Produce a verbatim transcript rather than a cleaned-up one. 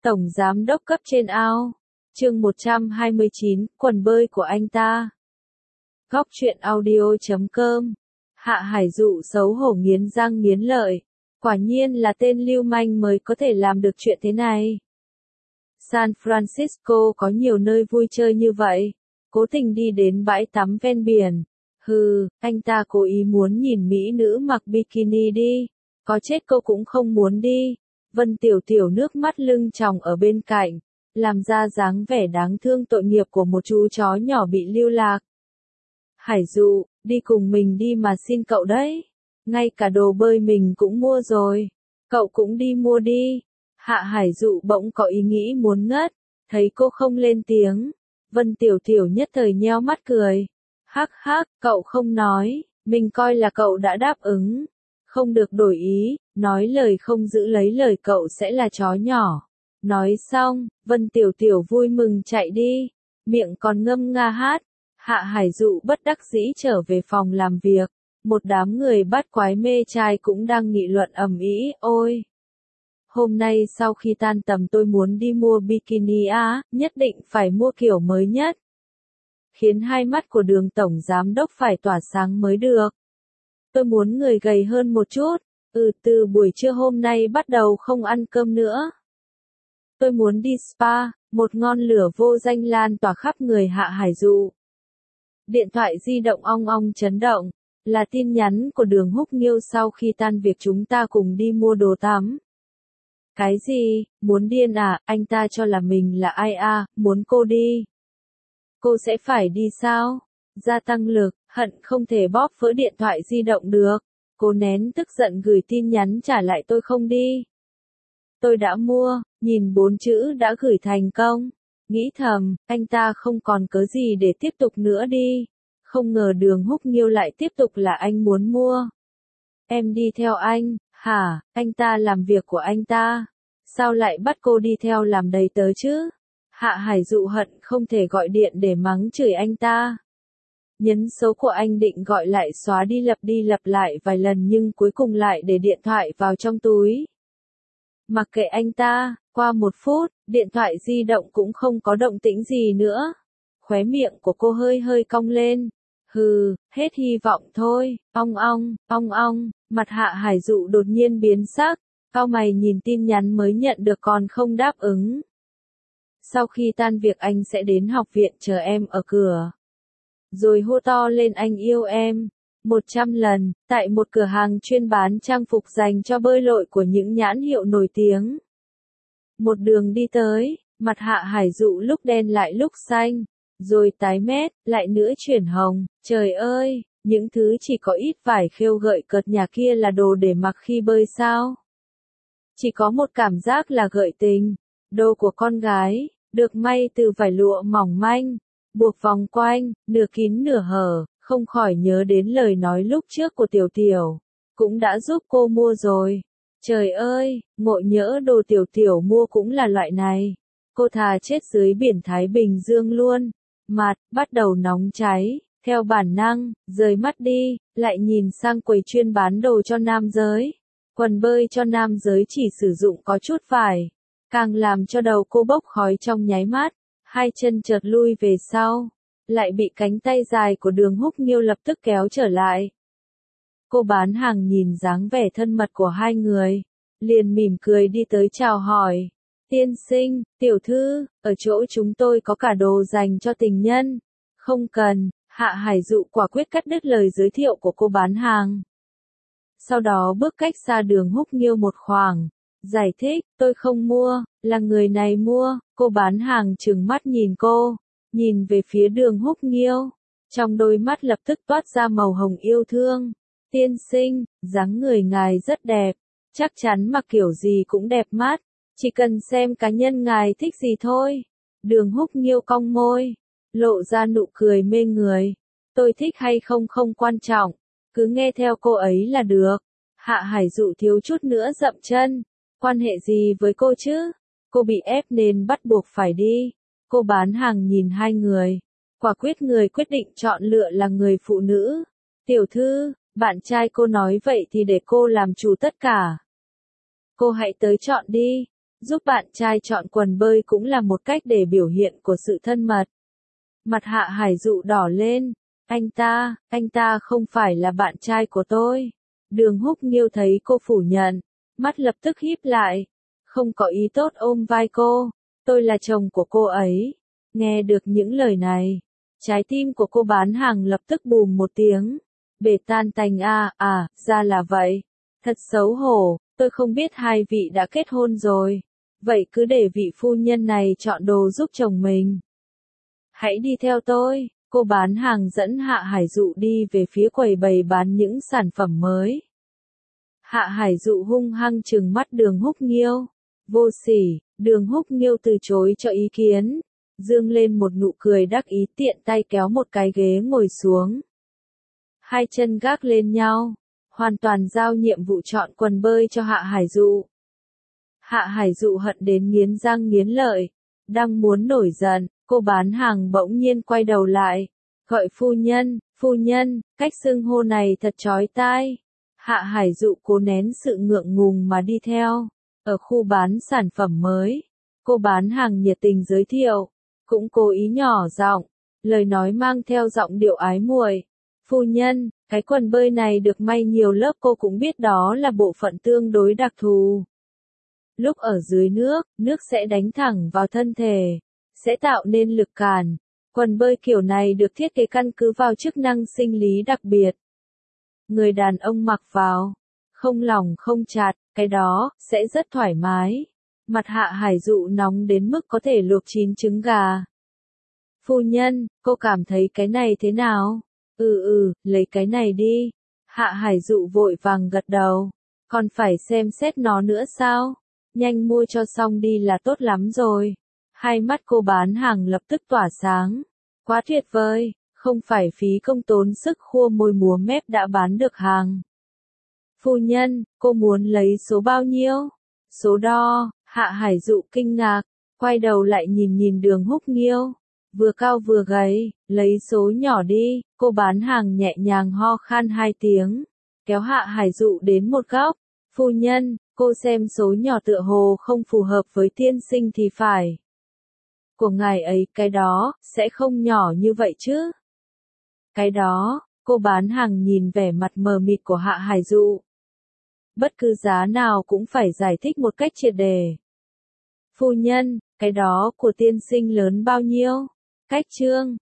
Tổng giám đốc cấp trên ao. Chương một trăm hai mươi chín, quần bơi của anh ta. Góc truyện audio chấm com. Hạ Hải Dụ xấu hổ nghiến răng nghiến lợi. Quả nhiên là tên lưu manh mới có thể làm được chuyện thế này. San Francisco có nhiều nơi vui chơi như vậy. Cố tình đi đến bãi tắm ven biển. Hừ, anh ta cố ý muốn nhìn mỹ nữ mặc bikini đi. Có chết cô cũng không muốn đi. Vân Tiểu Tiểu nước mắt lưng tròng ở bên cạnh, làm ra dáng vẻ đáng thương tội nghiệp của một chú chó nhỏ bị lưu lạc. Hải Dụ, đi cùng mình đi mà xin cậu đấy. Ngay cả đồ bơi mình cũng mua rồi. Cậu cũng đi mua đi. Hạ Hải Dụ bỗng có ý nghĩ muốn ngất. Thấy cô không lên tiếng. Vân Tiểu Tiểu nhất thời nheo mắt cười. Hắc hắc, cậu không nói. Mình coi là cậu đã đáp ứng. Không được đổi ý. Nói lời không giữ lấy lời cậu sẽ là chó nhỏ. Nói xong, Vân Tiểu Tiểu vui mừng chạy đi. Miệng còn ngâm nga hát. Hạ Hải Dụ bất đắc dĩ trở về phòng làm việc. Một đám người bắt quái mê trai cũng đang nghị luận ầm ĩ. Ôi! Hôm nay sau khi tan tầm tôi muốn đi mua bikini á, nhất định phải mua kiểu mới nhất. Khiến hai mắt của Đường tổng giám đốc phải tỏa sáng mới được. Tôi muốn người gầy hơn một chút. Ừ, từ buổi trưa hôm nay bắt đầu không ăn cơm nữa. Tôi muốn đi spa, một ngọn lửa vô danh lan tỏa khắp người Hạ Hải Dụ. Điện thoại di động ong ong chấn động, là tin nhắn của Đường Húc Nghiêu sau khi tan việc chúng ta cùng đi mua đồ tắm. Cái gì, muốn điên à, anh ta cho là mình là ai à, muốn cô đi. Cô sẽ phải đi sao? Gia tăng lực, hận không thể bóp vỡ điện thoại di động được. Cô nén tức giận gửi tin nhắn trả lại tôi không đi. Tôi đã mua, nhìn bốn chữ đã gửi thành công. Nghĩ thầm, anh ta không còn cớ gì để tiếp tục nữa đi. Không ngờ Đường Húc Nghiêu lại tiếp tục là anh muốn mua. Em đi theo anh, hả, anh ta làm việc của anh ta. Sao lại bắt cô đi theo làm đầy tớ chứ? Hạ Hải Dụ hận không thể gọi điện để mắng chửi anh ta. Nhấn số của anh định gọi lại xóa đi lặp đi lặp lại vài lần nhưng cuối cùng lại để điện thoại vào trong túi. Mặc kệ anh ta, qua một phút, điện thoại di động cũng không có động tĩnh gì nữa. Khóe miệng của cô hơi hơi cong lên. Hừ, hết hy vọng thôi, ong ong, ong ong, mặt Hạ Hải Dụ đột nhiên biến sắc, cau mày nhìn tin nhắn mới nhận được còn không đáp ứng. Sau khi tan việc anh sẽ đến học viện chờ em ở cửa. Rồi hô to lên anh yêu em. Một trăm lần, tại một cửa hàng chuyên bán trang phục dành cho bơi lội của những nhãn hiệu nổi tiếng. Một đường đi tới, mặt Hạ Hải Dụ lúc đen lại lúc xanh, rồi tái mét, lại nữa chuyển hồng. Trời ơi, những thứ chỉ có ít vải khêu gợi cợt nhà kia là đồ để mặc khi bơi sao? Chỉ có một cảm giác là gợi tình. Đồ của con gái, được may từ vải lụa mỏng manh, buộc vòng quanh, nửa kín nửa hở, không khỏi nhớ đến lời nói lúc trước của Tiểu Tiểu. Cũng đã giúp cô mua rồi. Trời ơi, ngộ nhỡ đồ Tiểu Tiểu mua cũng là loại này. Cô thà chết dưới biển Thái Bình Dương luôn. Mặt, bắt đầu nóng cháy, theo bản năng, rời mắt đi, lại nhìn sang quầy chuyên bán đồ cho nam giới. Quần bơi cho nam giới chỉ sử dụng có chút vải. Càng làm cho đầu cô bốc khói trong nháy mắt. Hai chân chợt lui về sau, lại bị cánh tay dài của Đường Húc Nghiêu lập tức kéo trở lại. Cô bán hàng nhìn dáng vẻ thân mật của hai người, liền mỉm cười đi tới chào hỏi. Tiên sinh, tiểu thư, ở chỗ chúng tôi có cả đồ dành cho tình nhân. Không cần, Hạ Hải Dụ quả quyết cắt đứt lời giới thiệu của cô bán hàng. Sau đó bước cách xa Đường Húc Nghiêu một khoảng. Giải thích, tôi không mua, là người này mua. Cô bán hàng trừng mắt nhìn cô, nhìn về phía Đường Húc Nghiêu. Trong đôi mắt lập tức toát ra màu hồng yêu thương. Tiên sinh, dáng người ngài rất đẹp, chắc chắn mặc kiểu gì cũng đẹp mắt. Chỉ cần xem cá nhân ngài thích gì thôi. Đường Húc Nghiêu cong môi, lộ ra nụ cười mê người. Tôi thích hay không không quan trọng, cứ nghe theo cô ấy là được. Hạ Hải Dụ thiếu chút nữa dậm chân. Quan hệ gì với cô chứ? Cô bị ép nên bắt buộc phải đi. Cô bán hàng nhìn hai người. Quả quyết người quyết định chọn lựa là người phụ nữ. Tiểu thư, bạn trai cô nói vậy thì để cô làm chủ tất cả. Cô hãy tới chọn đi. Giúp bạn trai chọn quần bơi cũng là một cách để biểu hiện của sự thân mật. Mặt Hạ Hải Dụ đỏ lên. Anh ta, anh ta không phải là bạn trai của tôi. Đường Húc Nghiêu thấy cô phủ nhận, mắt lập tức híp lại. Không có ý tốt ôm vai cô. Tôi là chồng của cô ấy. Nghe được những lời này, trái tim của cô bán hàng lập tức bùm một tiếng. Bể tan tành a, à, à, ra là vậy. Thật xấu hổ, tôi không biết hai vị đã kết hôn rồi. Vậy cứ để vị phu nhân này chọn đồ giúp chồng mình. Hãy đi theo tôi. Cô bán hàng dẫn Hạ Hải Dụ đi về phía quầy bày bán những sản phẩm mới. Hạ Hải Dụ hung hăng trừng mắt Đường Húc Nghiêu. Vô sỉ, Đường Húc Nghiêu từ chối cho ý kiến. Dương lên một nụ cười đắc ý, tiện tay kéo một cái ghế ngồi xuống. Hai chân gác lên nhau, hoàn toàn giao nhiệm vụ chọn quần bơi cho Hạ Hải Dụ. Hạ Hải Dụ hận đến nghiến răng nghiến lợi, đang muốn nổi giận, cô bán hàng bỗng nhiên quay đầu lại, gọi phu nhân, phu nhân, cách xưng hô này thật chói tai. Hạ Hải Dụ cố nén sự ngượng ngùng mà đi theo. Ở khu bán sản phẩm mới, cô bán hàng nhiệt tình giới thiệu, cũng cố ý nhỏ giọng, lời nói mang theo giọng điệu ái muội. Phu nhân, cái quần bơi này được may nhiều lớp, cô cũng biết đó là bộ phận tương đối đặc thù. Lúc ở dưới nước, nước sẽ đánh thẳng vào thân thể, sẽ tạo nên lực cản. Quần bơi kiểu này được thiết kế căn cứ vào chức năng sinh lý đặc biệt. Người đàn ông mặc vào, không lỏng không chặt, cái đó, sẽ rất thoải mái. Mặt Hạ Hải Dụ nóng đến mức có thể luộc chín trứng gà. Phu nhân, cô cảm thấy cái này thế nào? Ừ ừ, lấy cái này đi. Hạ Hải Dụ vội vàng gật đầu. Còn phải xem xét nó nữa sao? Nhanh mua cho xong đi là tốt lắm rồi. Hai mắt cô bán hàng lập tức tỏa sáng. Quá tuyệt vời, không phải phí công tốn sức khua môi múa mép đã bán được hàng. Phu nhân, cô muốn lấy số bao nhiêu? Số đo. Hạ Hải Dụ kinh ngạc, quay đầu lại nhìn nhìn Đường Húc Nghiêu. Vừa cao vừa gầy, lấy số nhỏ đi. Cô bán hàng nhẹ nhàng ho khan hai tiếng, kéo Hạ Hải Dụ đến một góc. Phu nhân, cô xem số nhỏ tựa hồ không phù hợp với tiên sinh thì phải. Của ngài ấy, cái đó, sẽ không nhỏ như vậy chứ? Cái đó, cô bán hàng nhìn vẻ mặt mờ mịt của Hạ Hải Dụ. Bất cứ giá nào cũng phải giải thích một cách triệt để. Phu nhân, cái đó của tiên sinh lớn bao nhiêu? Cách trương,